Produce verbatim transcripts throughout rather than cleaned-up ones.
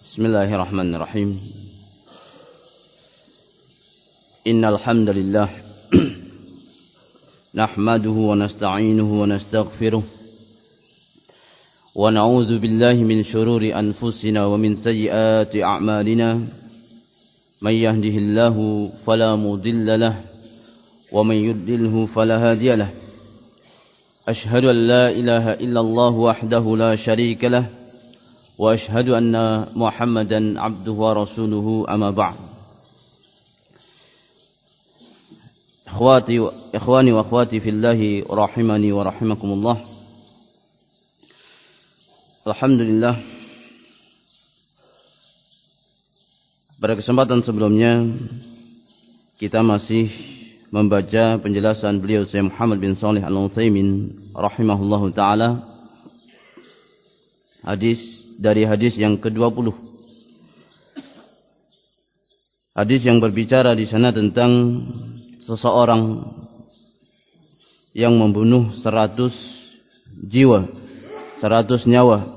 Bismillahirrahmanirrahim. Innal hamdalillah nahmaduhu wa nasta'inuhu wa nastaghfiruh wa na'udzu billahi min shururi anfusina wa min sayyiati a'malina. May yahdihillahu fala mudilla lahu wa may yudlilhu fala hadiya lahu. Ashhadu an la ilaha illallah wahdahu la syarika lahu wa ashhadu anna Muhammadan abduhu wa rasuluhu amma ba'd. Ikhwati ikhwani wa akhwati fillahi rahimani wa rahimakumullah. Alhamdulillah, pada kesempatan sebelumnya kita masih membaca penjelasan beliau Syekh Muhammad bin Shalih Al-Utsaimin rahimahullahu taala, hadis dari hadis yang kedua puluh. Hadis yang berbicara di sana tentang seseorang yang membunuh seratus jiwa, seratus nyawa.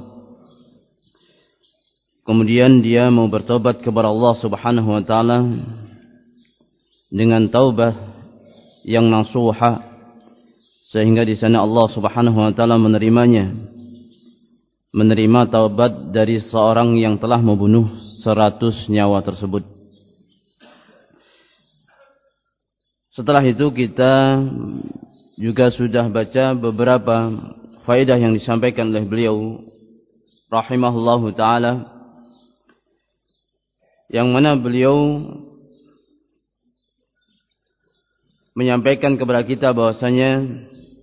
Kemudian dia mau bertobat kepada Allah Subhanahu wa taala dengan taubat yang nasuha, sehingga di sana Allah Subhanahu wa taala menerimanya. Menerima taubat dari seorang yang telah membunuh seratus nyawa tersebut. Setelah itu kita juga sudah baca beberapa faedah yang disampaikan oleh beliau rahimahullahu ta'ala, yang mana beliau menyampaikan kepada kita bahwasanya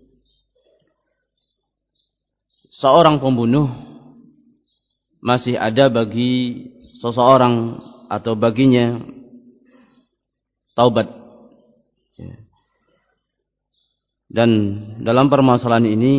seorang pembunuh masih ada bagi seseorang atau baginya taubat. Dan dalam permasalahan ini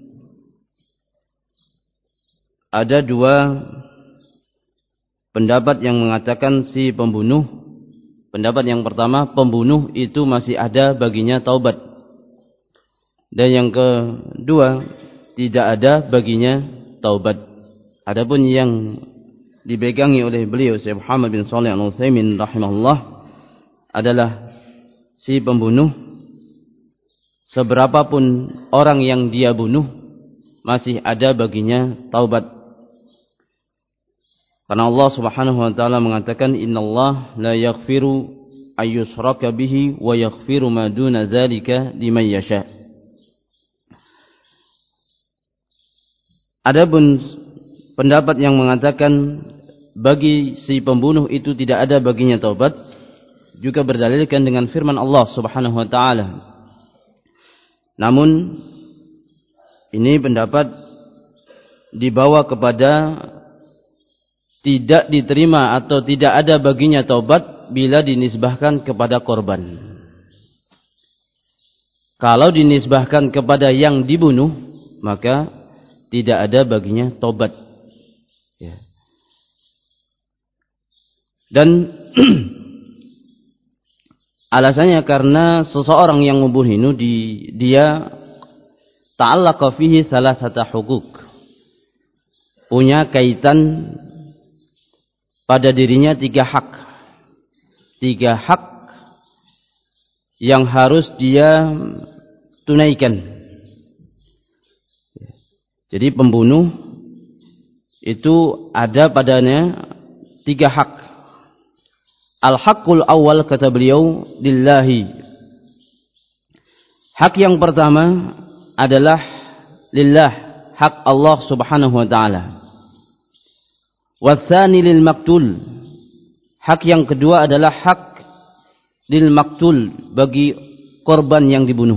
ada dua pendapat yang mengatakan si pembunuh. Pendapat yang pertama, pembunuh itu masih ada baginya taubat. Dan yang kedua, tidak ada baginya taubat. Adapun yang dipegangi oleh beliau Syekh Muhammad bin Shalih Al-Utsaimin rahimahullah adalah si pembunuh, seberapapun orang yang dia bunuh, masih ada baginya taubat. Karena Allah Subhanahu wa taala mengatakan, innallaha la yaghfiru ayyushraka bihi wa yaghfiru ma duna dzalika liman yasha. Adapun pendapat yang mengatakan bagi si pembunuh itu tidak ada baginya taubat, juga berdalilkan dengan firman Allah Subhanahu wa taala. Namun ini pendapat dibawa kepada tidak diterima atau tidak ada baginya taubat bila dinisbahkan kepada korban. Kalau dinisbahkan kepada yang dibunuh, maka tidak ada baginya taubat. Ya. Dan alasannya karena seseorang yang membunuh di, dia ta'allaqa fihi salasata hukuk, punya kaitan pada dirinya tiga hak. Tiga hak yang harus dia tunaikan. Jadi pembunuh itu ada padanya tiga hak. Al-haqqul awal, kata beliau, lillahi. Hak yang pertama adalah lillah, hak Allah Subhanahu wa taala. Watsani lil maktul. Hak yang kedua adalah hak lil maktul, bagi korban yang dibunuh.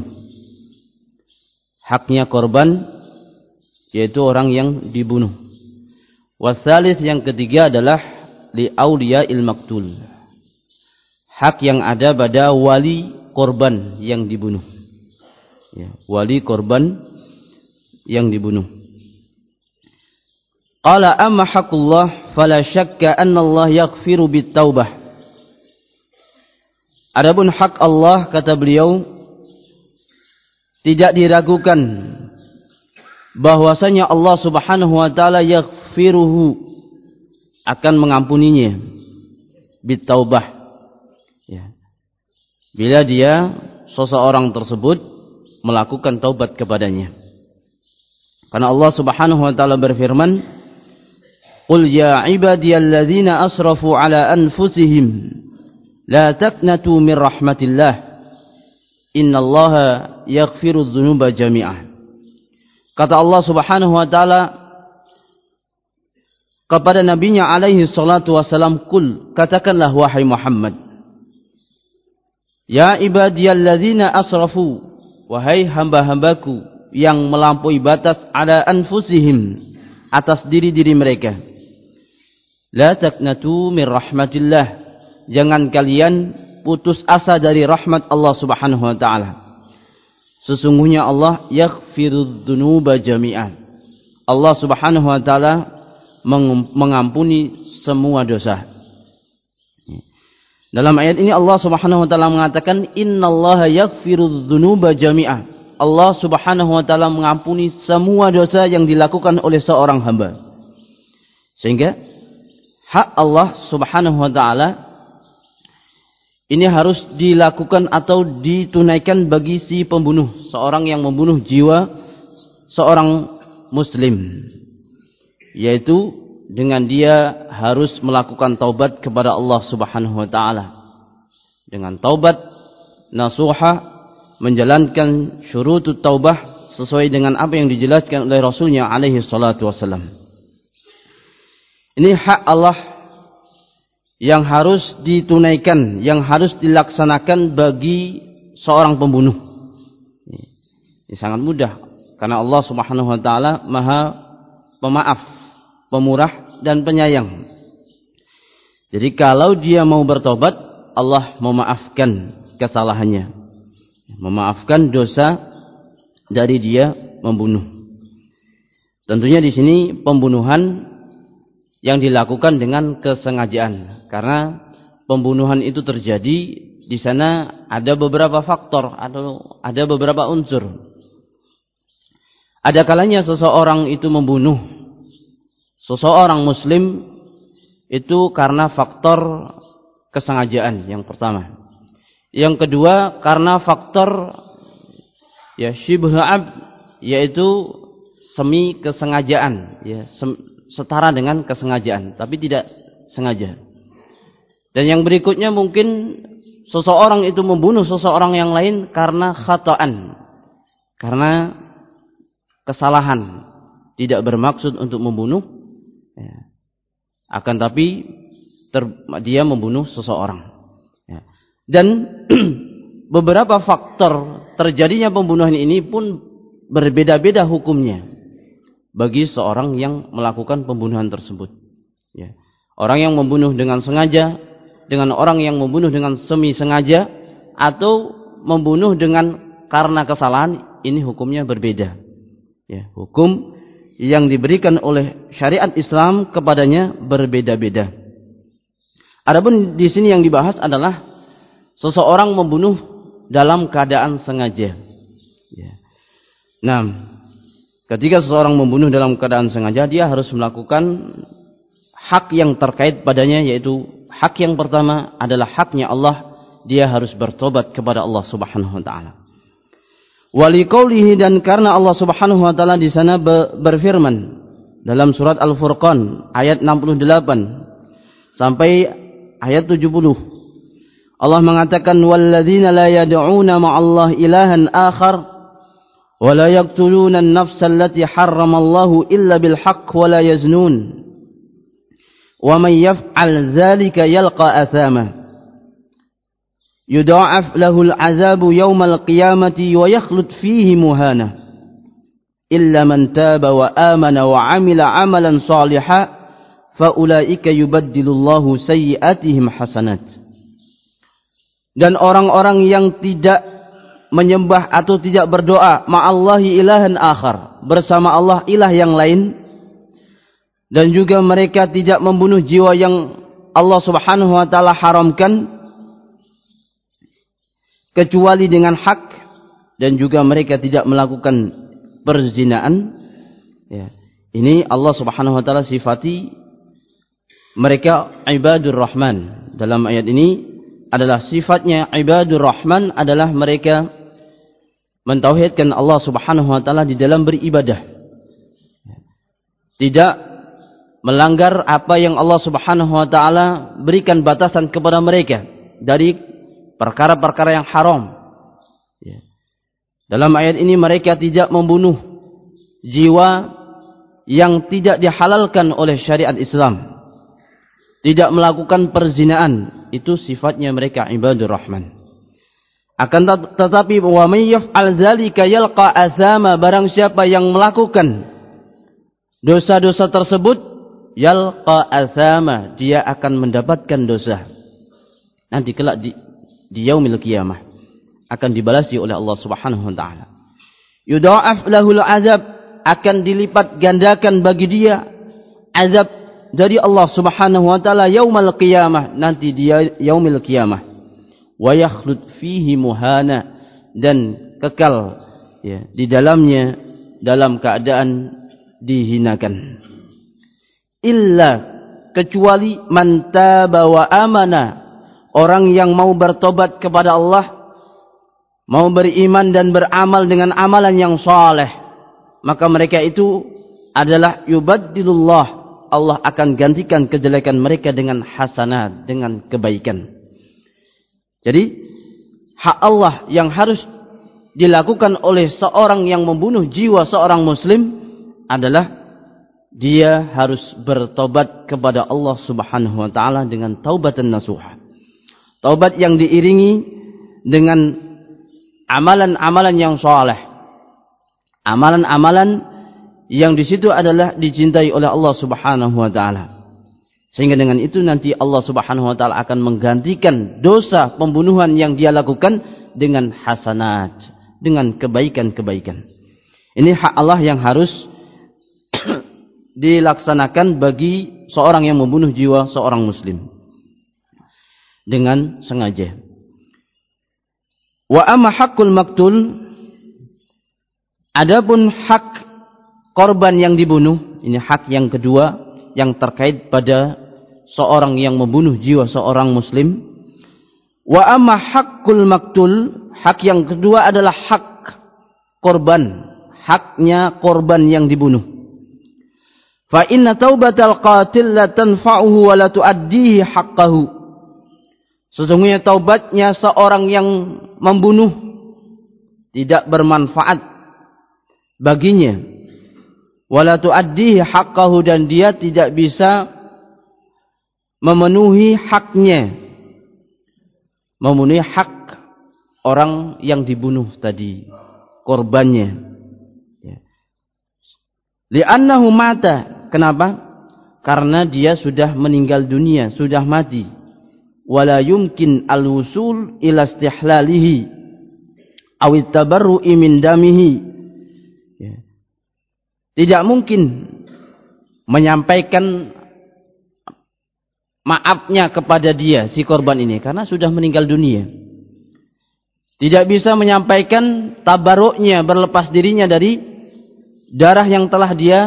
Haknya korban, yaitu orang yang dibunuh. Wasalis, yang ketiga adalah li auliya'il maktul. Hak yang ada pada wali korban yang dibunuh. Ya, wali korban yang dibunuh. Qala amma haqqullah fala syakka anna Allah yaghfiru bit-taubah. Adapun hak Allah, kata beliau, tidak diragukan bahwasanya Allah Subhanahu wa taala yaghfiruhu, akan mengampuninya bitaubah, ya. Bila dia seseorang tersebut melakukan taubat kepadanya. Karena Allah Subhanahu wa taala berfirman, "Qul ya ibadiyalladzina asrafu ala anfusihim la taqnatu min rahmatillah innallaha yaghfirudz dzunuba jami'ah." Kata Allah Subhanahu wa taala kepada nabinya alaihi salatu wasalam, "Qul," katakanlah wahai Muhammad, "Ya ibadiyalladzina asrafu," wahai hamba-hambaku yang melampaui batas, ala anfusihim, atas diri-diri mereka. La taqnatu min rahmatillah, jangan kalian putus asa dari rahmat Allah Subhanahu wa taala. Sesungguhnya Allah yaghfirudz dzunuba jami'an. Allah Subhanahu wa taala mengampuni semua dosa. Dalam ayat ini Allah Subhanahu wa taala mengatakan, "Innallaha yaghfirudz dzunuba jami'an." Allah Subhanahu wa taala mengampuni semua dosa yang dilakukan oleh seorang hamba. Sehingga hak Allah Subhanahu wa taala ini harus dilakukan atau ditunaikan bagi si pembunuh, seorang yang membunuh jiwa seorang muslim, yaitu dengan dia harus melakukan taubat kepada Allah Subhanahu wa taala. Dengan taubat nasuha, menjalankan syurutut taubah sesuai dengan apa yang dijelaskan oleh Rasulnya alaihi salatu wassalam. Ini hak Allah yang harus ditunaikan, yang harus dilaksanakan bagi seorang pembunuh. Ini sangat mudah karena Allah Subhanahu wa taala Maha Pemaaf, Pemurah dan Penyayang. Jadi kalau dia mau bertobat, Allah memaafkan kesalahannya, memaafkan dosa dari dia membunuh. Tentunya di sini pembunuhan yang dilakukan dengan kesengajaan, karena pembunuhan itu terjadi di sana ada beberapa faktor atau ada beberapa unsur. Ada kalanya seseorang itu membunuh seseorang muslim itu karena faktor kesengajaan yang pertama. Yang kedua karena faktor ya syibhu abd, yaitu semi kesengajaan, ya sem, setara dengan kesengajaan tapi tidak sengaja. Dan yang berikutnya mungkin seseorang itu membunuh seseorang yang lain karena khata'an, karena kesalahan, tidak bermaksud untuk membunuh, ya. Akan tapi ter, dia membunuh seseorang, ya. Dan beberapa faktor terjadinya pembunuhan ini pun berbeda-beda hukumnya bagi seorang yang melakukan pembunuhan tersebut, ya. Orang yang membunuh dengan sengaja, dengan orang yang membunuh dengan semi sengaja, atau membunuh dengan karena kesalahan, ini hukumnya berbeda, ya. Hukum yang diberikan oleh syariat Islam kepadanya berbeda-beda. Adapun di sini yang dibahas adalah seseorang membunuh dalam keadaan sengaja, ya. Nah, ketika seseorang membunuh dalam keadaan sengaja, dia harus melakukan hak yang terkait padanya, yaitu hak yang pertama adalah haknya Allah, dia harus bertobat kepada Allah Subhanahu wa taala. Waliqaulihi, dan karena Allah Subhanahu wa taala di sana berfirman dalam surat Al-Furqan ayat enam puluh delapan sampai ayat tujuh puluh. Allah mengatakan, walladzina la yad'una ma'allahi ilahan akhar wa la yaqtuluna an-nafsa allati harramallahu illa bil haqq wa la yaznun wa man yaf'al dzalika yalqa athama yudha'af lahul 'adzabu yaumal qiyamati wa yakhlud fihi muhana illa man taba wa amana wa 'amila 'amalan shalihan fa ulaika yubaddilullahu sayyi'atihim hasanat. Dan orang-orang yang tidak menyembah atau tidak berdoa ma'allahi ilahan akhar, bersama Allah ilah yang lain, dan juga mereka tidak membunuh jiwa yang Allah Subhanahu wa taala haramkan kecuali dengan hak, dan juga mereka tidak melakukan perzinaan, ya. Ini Allah Subhanahu wa taala sifati mereka ibadur rahman. Dalam ayat ini adalah sifatnya ibadur rahman adalah mereka mentauhidkan Allah Subhanahu wa taala di dalam beribadah. Tidak melanggar apa yang Allah Subhanahu wa taala berikan batasan kepada mereka dari perkara-perkara yang haram. Dalam ayat ini mereka tidak membunuh jiwa yang tidak dihalalkan oleh syariat Islam. Tidak melakukan perzinaan, itu sifatnya mereka ibadur rahman. Akan tetapi wa may yaf'al dzalika yalqa athama, barang siapa yang melakukan dosa-dosa tersebut yalqa athama, dia akan mendapatkan dosa. Nanti kelak di, di yaumil qiyamah akan dibalasi oleh Allah Subhanahu wa taala. Yudha'af lahul azab, akan dilipat gandakan bagi dia azab dari Allah Subhanahu wa taala yaumal qiyamah, nanti dia yaumil qiyamah. Wa yakhlud fihi muhana, dan kekal ya di dalamnya dalam keadaan dihinakan. Illa, kecuali man taba wa amana, orang yang mau bertobat kepada Allah, mau beriman dan beramal dengan amalan yang saleh, maka mereka itu adalah yubaddilullah, Allah akan gantikan kejelekan mereka dengan hasanat, dengan kebaikan. Jadi hak Allah yang harus dilakukan oleh seorang yang membunuh jiwa seorang muslim adalah dia harus bertobat kepada Allah Subhanahu wa taala dengan taubatan nasuha. Taubat yang diiringi dengan amalan-amalan yang saleh. Amalan-amalan yang di situ adalah dicintai oleh Allah Subhanahu wa taala. Sehingga dengan itu nanti Allah Subhanahu wa taala akan menggantikan dosa pembunuhan yang dia lakukan dengan hasanat, dengan kebaikan-kebaikan. Ini hak Allah yang harus dilaksanakan bagi seorang yang membunuh jiwa seorang muslim dengan sengaja. Wa amma haqqul maktul, adapun hak korban yang dibunuh, ini hak yang kedua yang terkait pada seorang yang membunuh jiwa seorang muslim. Wa amma haqqul maktul, hak yang kedua adalah hak korban, haknya korban yang dibunuh. Fa inna taubatal qatil la tanfa'uhu wa la tuaddihi haqqahu. Sesungguhnya taubatnya seorang yang membunuh tidak bermanfaat baginya, wala tuaddihi haqqahu, dan dia tidak bisa memenuhi haknya, memenuhi hak orang yang dibunuh tadi, korbannya. Li'annahu mata, kenapa? Karena dia sudah meninggal dunia, sudah mati. Wala yumkin al-wusul ila istihlalihi aw at-tabarru'i min damihi. Tidak mungkin menyampaikan maafnya kepada dia, si korban ini, karena sudah meninggal dunia. Tidak bisa menyampaikan tabaruknya, berlepas dirinya dari darah yang telah dia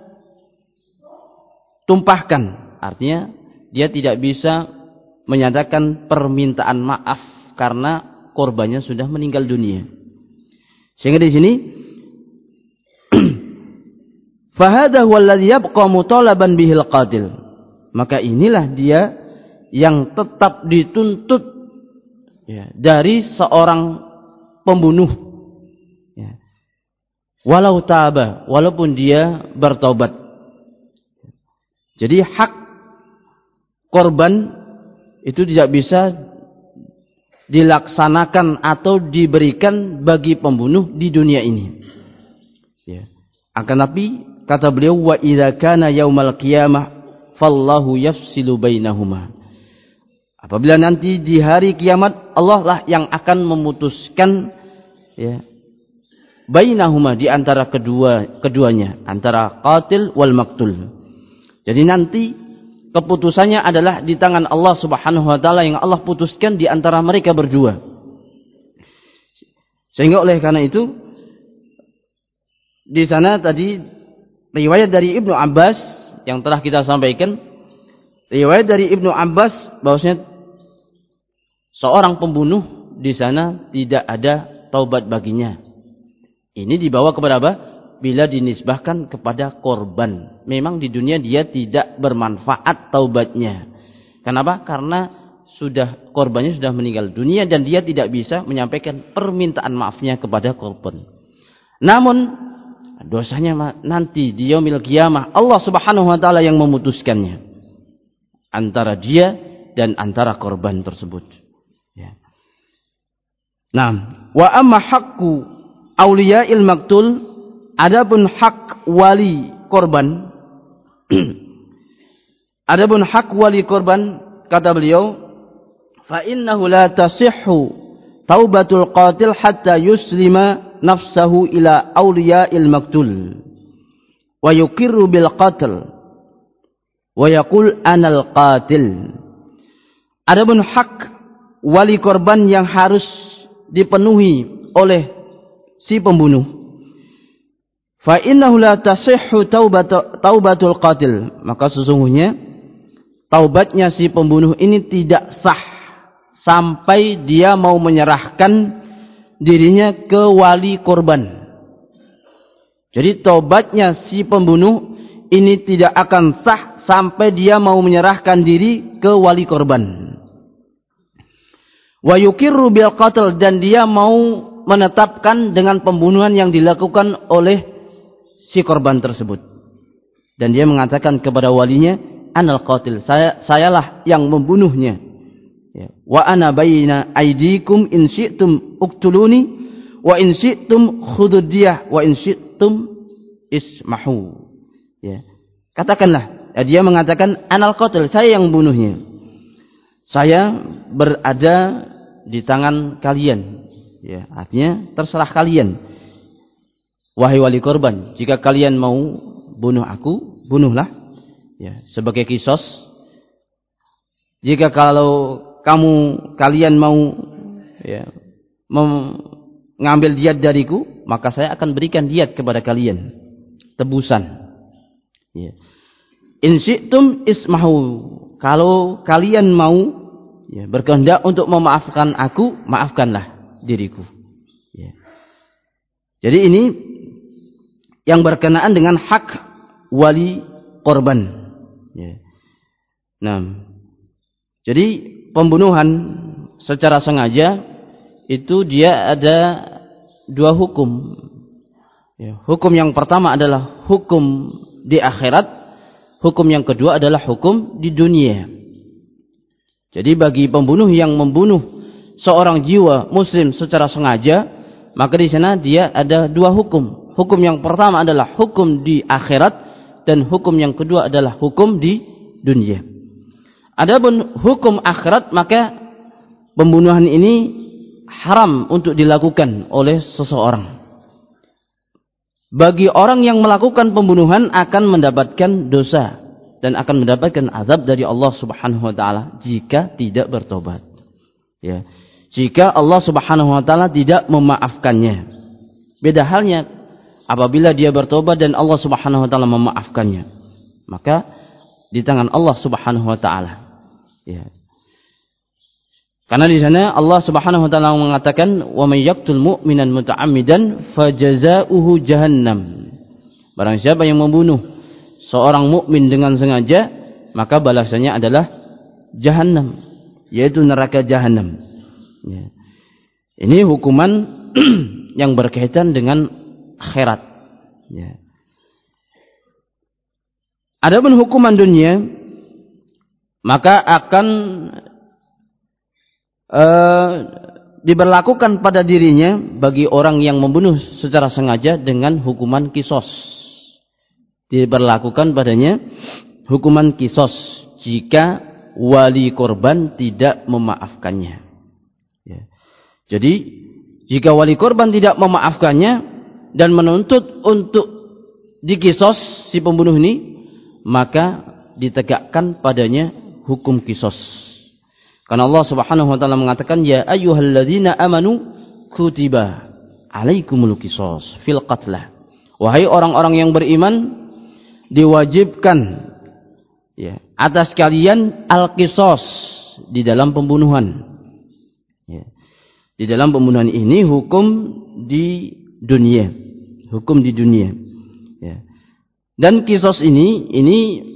tumpahkan. Artinya dia tidak bisa menyatakan permintaan maaf karena korbannya sudah meninggal dunia. Sehingga di sini fahadha huwa alladhi yabqa mutalaban bihil qatil, maka inilah dia yang tetap dituntut ya, dari seorang pembunuh ya. Walau taba, walaupun dia bertaubat. Jadi hak korban itu tidak bisa dilaksanakan atau diberikan bagi pembunuh di dunia ini ya. Akan tapi kata beliau, wa idza kana yaumal qiyamah fallahu yafsilu bainahuma. Apabila nanti di hari kiamat, Allah lah yang akan memutuskan ya, bainahuma, di antara kedua keduanya, antara qatil wal maktul. Jadi nanti keputusannya adalah di tangan Allah Subhanahu wa taala, yang Allah putuskan di antara mereka berdua. Sehingga oleh karena itu di sana tadi riwayat dari Ibnu Abbas yang telah kita sampaikan, riwayat dari Ibnu Abbas bahwasanya seorang pembunuh di sana tidak ada taubat baginya. Ini dibawa kepada apa? Bila dinisbahkan kepada korban. Memang di dunia dia tidak bermanfaat taubatnya. Kenapa? Karena sudah korbannya sudah meninggal dunia dan dia tidak bisa menyampaikan permintaan maafnya kepada korban. Namun dosanya nanti di yaumil qiyamah Allah Subhanahu wa taala yang memutuskannya antara dia dan antara korban tersebut. Ya. Nah, wa amma haqqu auliya'il maktul, adapun hak wali korban adapun hak wali korban kata beliau, fa innahu la tasihhu taubatul qatil hatta yuslima nafsahu ila auliya'il maktul wa yuqirru bil qatl wa yaqul anal qatil. Adapun hak wali korban yang harus dipenuhi oleh si pembunuh, fa innahu la tasihhu taubatul qatil, maka sesungguhnya taubatnya si pembunuh ini tidak sah sampai dia mau menyerahkan dirinya ke wali korban. Jadi taubatnya si pembunuh ini tidak akan sah sampai dia mau menyerahkan diri ke wali korban. Wa yuqirru bil qatl, dan dia mau menetapkan dengan pembunuhan yang dilakukan oleh si korban tersebut. Dan dia mengatakan kepada walinya, anal qatil, saya sayalah yang membunuhnya. Ya. Wa ana baina aidikum in syi'tum uqtuluni wa in syi'tum khududiyah wa in syi'tum ismahu. Ya. Katakanlah, ya, dia mengatakan anal qatil, saya yang membunuhnya. Saya berada di tangan kalian. Ya, artinya terserah kalian. Wahai wali korban, jika kalian mau bunuh aku, bunuhlah. Ya, sebagai kisos. Jika kalau kamu kalian mau ya, mengambil diat dariku, maka saya akan berikan diat kepada kalian, tebusan. Ya. In syi'tum ismahu, kalau kalian mau ya, berkehendak untuk memaafkan aku, maafkanlah diriku. Ya. Jadi ini yang berkenaan dengan hak wali korban. Ya. Nah, jadi pembunuhan secara sengaja itu dia ada dua hukum. Ya. Hukum yang pertama adalah hukum di akhirat. Hukum yang kedua adalah hukum di dunia. Jadi bagi pembunuh yang membunuh seorang jiwa muslim secara sengaja, maka di sana dia ada dua hukum. Hukum yang pertama adalah hukum di akhirat dan hukum yang kedua adalah hukum di dunia. Adapun hukum akhirat, maka pembunuhan ini haram untuk dilakukan oleh seseorang. Bagi orang yang melakukan pembunuhan akan mendapatkan dosa dan akan mendapatkan azab dari Allah Subhanahu wa taala jika tidak bertobat. Ya. Jika Allah Subhanahu wa taala tidak memaafkannya. Beda halnya apabila dia bertobat dan Allah Subhanahu wa taala memaafkannya. Maka di tangan Allah Subhanahu wa taala. Ya. Karena di sana Allah Subhanahu wa taala mengatakan, "Wa may yaqtul mu'minan muta'ammidan fajazaohu jahannam." Barang siapa yang membunuh seorang mukmin dengan sengaja, maka balasannya adalah jahannam, yaitu neraka jahannam. Ya. Ini hukuman yang berkaitan dengan akhirat. Ya. Adapun hukuman dunia, maka akan Uh, diberlakukan pada dirinya bagi orang yang membunuh secara sengaja dengan hukuman kisos. Diberlakukan padanya hukuman kisos jika wali korban tidak memaafkannya. Ya. Jadi jika wali korban tidak memaafkannya dan menuntut untuk dikisos si pembunuh ini, maka ditegakkan padanya hukum kisos. Karena Allah Subhanahu wa taala mengatakan, ya ayyuhalladzina amanu kutiba alaikumul qisas fil qatlah. Wahai orang-orang yang beriman, diwajibkan ya, atas kalian al-qisas di dalam pembunuhan. Ya. Di dalam pembunuhan ini hukum di dunia, hukum di dunia. Ya. Dan qisas ini ini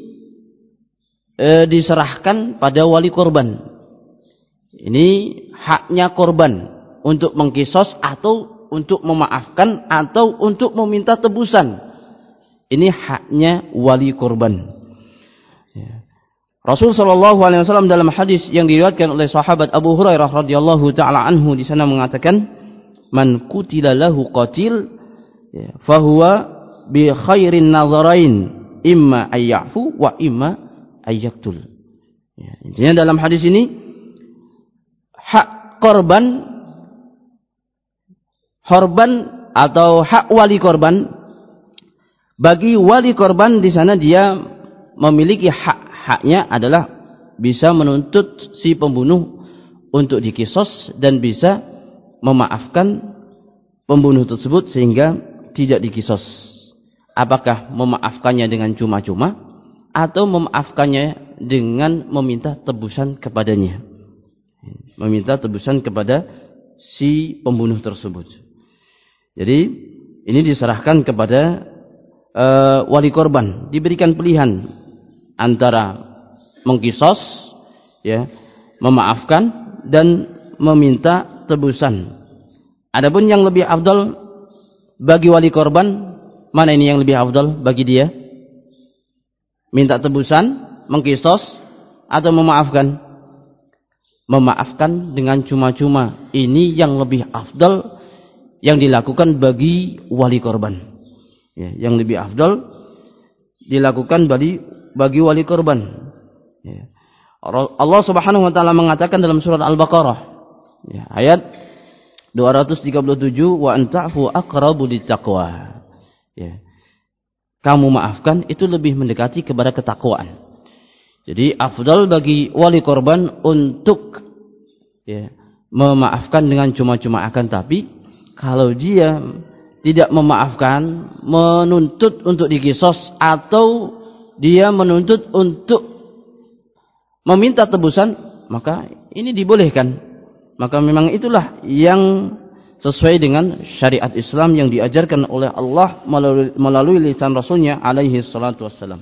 e, diserahkan pada wali korban. Ini haknya korban untuk mengqisas atau untuk memaafkan atau untuk meminta tebusan. Ini haknya wali korban. Ya. Rasul sallallahu alaihi wasallam dalam hadis yang diriwayatkan oleh sahabat Abu Hurairah radhiyallahu taala anhu di sana mengatakan, "Man qutila lahu qatil, ya, fahuwa bi khairin nadharain, imma ayyafu wa imma ayyaktul." Ya, intinya dalam hadis ini hak korban, korban atau hak wali korban, bagi wali korban di sana dia memiliki hak, haknya adalah bisa menuntut si pembunuh untuk diqisas dan bisa memaafkan pembunuh tersebut sehingga tidak diqisas. Apakah memaafkannya dengan cuma-cuma atau memaafkannya dengan meminta tebusan kepadanya, meminta tebusan kepada si pembunuh tersebut. Jadi ini diserahkan kepada uh, wali korban, diberikan pilihan antara mengqisas, ya, memaafkan dan meminta tebusan. Adapun yang lebih afdal bagi wali korban, mana ini yang lebih afdal bagi dia? Minta tebusan, mengqisas atau memaafkan? Memaafkan dengan cuma-cuma. Ini yang lebih afdal yang dilakukan bagi wali korban. Ya, yang lebih afdal dilakukan bagi bagi wali korban. Ya. Allah Subhanahu wa taala mengatakan dalam surat Al-Baqarah, ya, ayat dua ratus tiga puluh tujuh, wa anta'fu aqrabu littaqwa. Ya. Kamu maafkan itu lebih mendekati kepada ketakwaan. Jadi afdal bagi wali korban untuk, ya, memaafkan dengan cuma-cuma, akan tapi kalau dia tidak memaafkan, menuntut untuk diqisas atau dia menuntut untuk meminta tebusan, maka ini dibolehkan. Maka memang itulah yang sesuai dengan syariat Islam yang diajarkan oleh Allah melalui, melalui lisan Rasulnya alaihi salatu wassalam.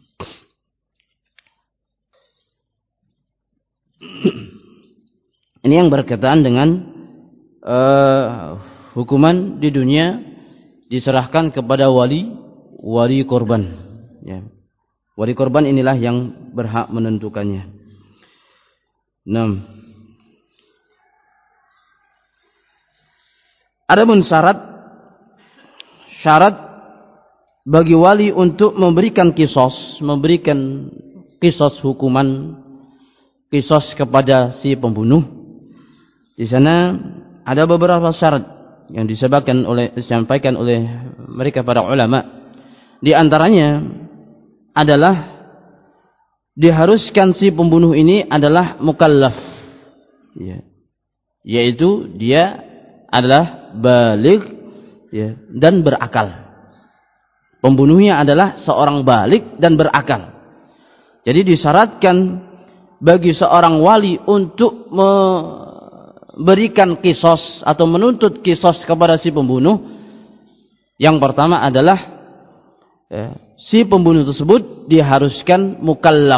Ini yang berkaitan dengan uh, hukuman di dunia diserahkan kepada wali wali korban. Ya. Wali korban inilah yang berhak menentukannya. enam. Adapun syarat syarat bagi wali untuk memberikan qisas, memberikan qisas hukuman qisas kepada si pembunuh. Di sana ada beberapa syarat yang disebutkan oleh disampaikan oleh mereka para ulama. Di antaranya adalah diharuskan si pembunuh ini adalah mukallaf, ya, yaitu dia adalah baligh, ya, dan berakal. Pembunuhnya adalah seorang baligh dan berakal. Jadi disyaratkan bagi seorang wali untuk memberikan qisas atau menuntut qisas kepada si pembunuh, yang pertama adalah, ya, si pembunuh tersebut diharuskan mukallaf.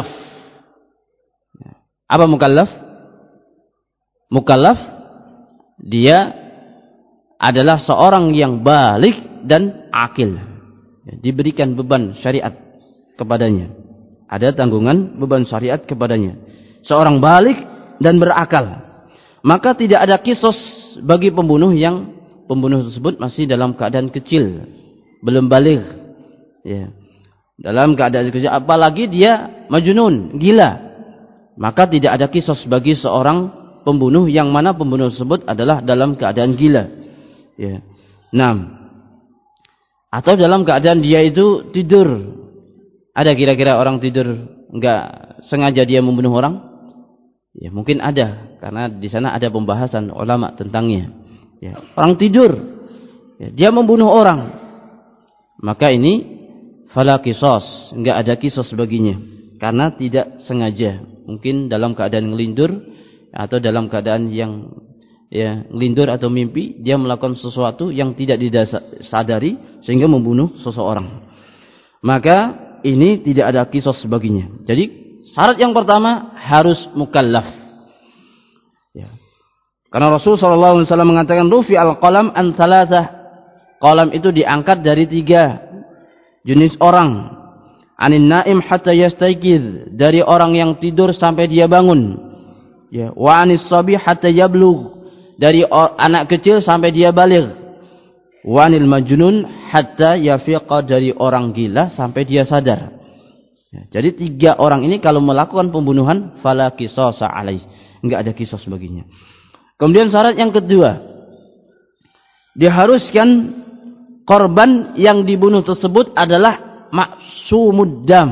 Apa mukallaf? Mukallaf dia adalah seorang yang baligh dan akil, ya, diberikan beban syariat kepadanya, ada tanggungan beban syariat kepadanya, seorang baligh dan berakal. Maka tidak ada qisas bagi pembunuh yang pembunuh tersebut masih dalam keadaan kecil, belum baligh, ya, dalam keadaan kecil, apalagi dia majnun, gila, maka tidak ada qisas bagi seorang pembunuh yang mana pembunuh tersebut adalah dalam keadaan gila, ya. enam. Atau dalam keadaan dia itu tidur. Ada kira-kira orang tidur enggak sengaja dia membunuh orang? Ya, mungkin ada, karena di sana ada pembahasan ulama tentangnya. Ya, orang tidur, ya, dia membunuh orang, maka ini fala qisas, enggak ada qisas baginya. karena tidak sengaja, mungkin dalam keadaan ngelindur atau dalam keadaan yang ya ngelindur atau mimpi, dia melakukan sesuatu yang tidak disadari sehingga membunuh seseorang. Maka ini tidak ada qisas baginya. Jadi syarat yang pertama harus mukallaf. Ya. Karena Rasul sallallahu alaihi wasallam mengatakan rufi al-qalam an thalathah. Qalam itu diangkat dari tiga jenis orang. Anin naim hatta yastayqiz, dari orang yang tidur sampai dia bangun. Ya, wa anis sabi hatta yablugh, dari anak kecil sampai dia baligh. Wa anil majnun hatta yafiqa, dari orang gila sampai dia sadar. Ya, jadi tiga orang ini kalau melakukan pembunuhan fala qisasa alaih, enggak ada qisas baginya. Kemudian syarat yang kedua, diharuskan korban yang dibunuh tersebut adalah maksumud dam,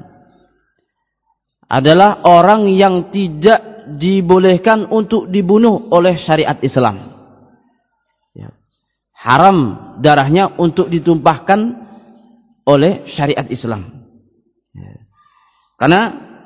adalah orang yang tidak dibolehkan untuk dibunuh oleh syariat Islam. Ya. Haram darahnya untuk ditumpahkan oleh syariat Islam. Ya. Karena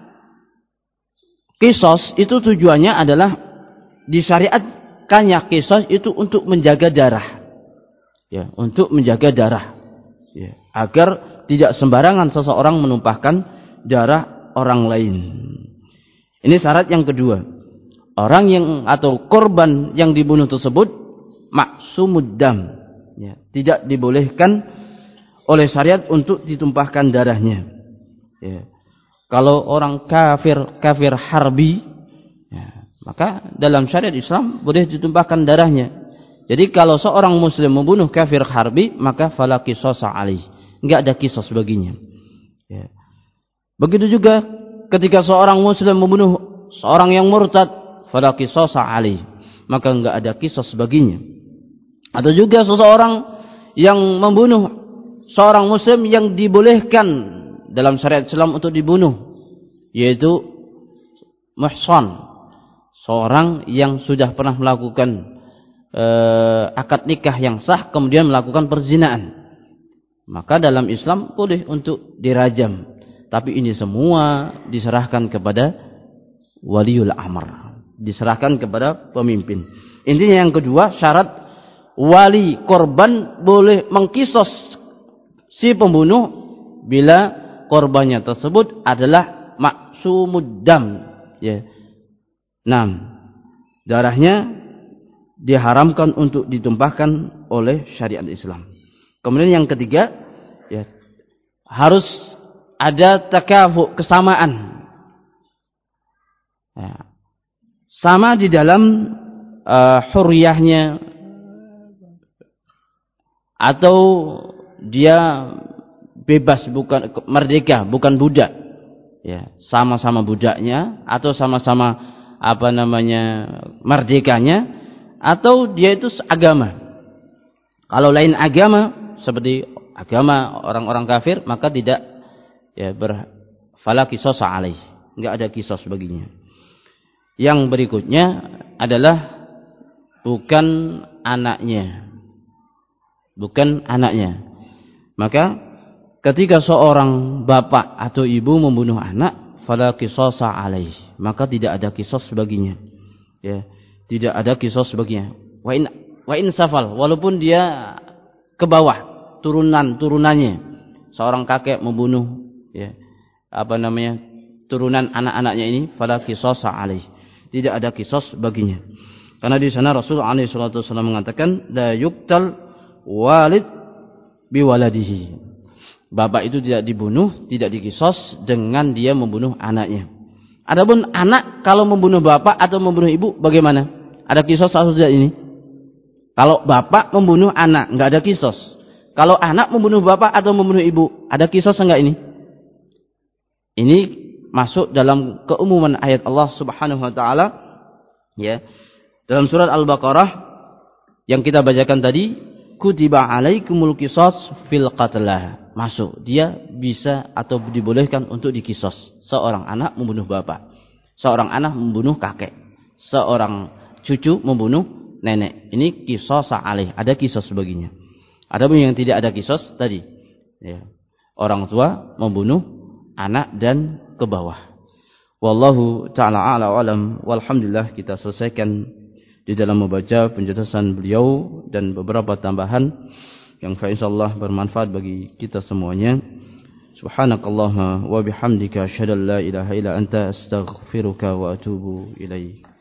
qisas itu tujuannya adalah disyariatkannya qisas itu untuk menjaga darah. Ya, untuk menjaga darah. Ya, agar tidak sembarangan seseorang menumpahkan darah orang lain. Ini syarat yang kedua. Orang yang atau korban yang dibunuh tersebut maksumud dam, ya, tidak dibolehkan oleh syariat untuk ditumpahkan darahnya. Ya. Kalau orang kafir kafir harbi, ya, maka dalam syariat Islam boleh ditumpahkan darahnya. Jadi kalau seorang muslim membunuh kafir harbi, maka fala qisasa alaih, enggak ada qisas baginya. Ya. Begitu juga ketika seorang muslim membunuh seorang yang murtad, fala qisasa alaih, maka enggak ada qisas baginya. Atau juga seseorang yang membunuh seorang muslim yang dibolehkan dalam syariat Islam untuk dibunuh, yaitu muhsan, seorang yang sudah pernah melakukan eh, akad nikah yang sah kemudian melakukan perzinaan, maka dalam Islam boleh untuk dirajam. Tapi ini semua diserahkan kepada waliul amr, diserahkan kepada pemimpin. Intinya yang kedua, syarat wali korban boleh mengkisos si pembunuh bila korbannya tersebut adalah maksumud dam, ya. Nah, darahnya diharamkan untuk ditumpahkan oleh syariat Islam. Kemudian yang ketiga, ya, harus ada takafu, kesamaan. Ya. Sama di dalam uh, hurriyahnya, atau dia bebas, bukan merdeka, bukan budak. Ya, sama-sama budaknya atau sama-sama apa namanya merdekanya, atau dia itu agama. Kalau lain agama seperti agama orang-orang kafir, maka tidak, ya, berfala qisas alaih, enggak ada qisas baginya. Yang berikutnya adalah bukan anaknya. Bukan anaknya. Maka ketika seorang bapak atau ibu membunuh anak, fala qisas alaih, maka tidak ada qisas baginya. Ya, tidak ada qisas baginya. Wa in wa in safal, walaupun dia ke bawah turunan-turunannya, seorang kakek membunuh, ya, apa namanya, turunan anak-anaknya ini, fala qisas alaih, tidak ada qisas baginya. Karena di sana Rasulullah alaihi salatu wasallam mengatakan la yuqtal walid biwaladihi, bapak itu tidak dibunuh, tidak diqisas dengan dia membunuh anaknya. Adapun anak kalau membunuh bapak atau membunuh ibu, bagaimana? Ada qisas atau tidak ini? Kalau bapak membunuh anak, enggak ada qisas. Kalau anak membunuh bapak atau membunuh ibu, ada qisas enggak ini? Ini masuk dalam keumuman ayat Allah Subhanahu wa taala, ya. Dalam surat Al-Baqarah yang kita bacakan tadi, kutiba alaikumul qisas fil qatlah. Masuk, dia bisa atau dibolehkan untuk diqisas. Seorang anak membunuh bapak, seorang anak membunuh kakek, seorang cucu membunuh nenek. Ini qisas alaih, ada qisas baginya. Adapun yang tidak ada qisas tadi, ya, orang tua membunuh anak dan ke bawah. Wallahu ta'ala a'la wa alam. Walhamdulillah, kita selesaikan di dalam membaca penjelasan beliau dan beberapa tambahan yang insyaallah bermanfaat bagi kita semuanya. Subhanakallahumma wa bihamdika asyhadu an la ilaha illa anta astaghfiruka wa atubu ilaik.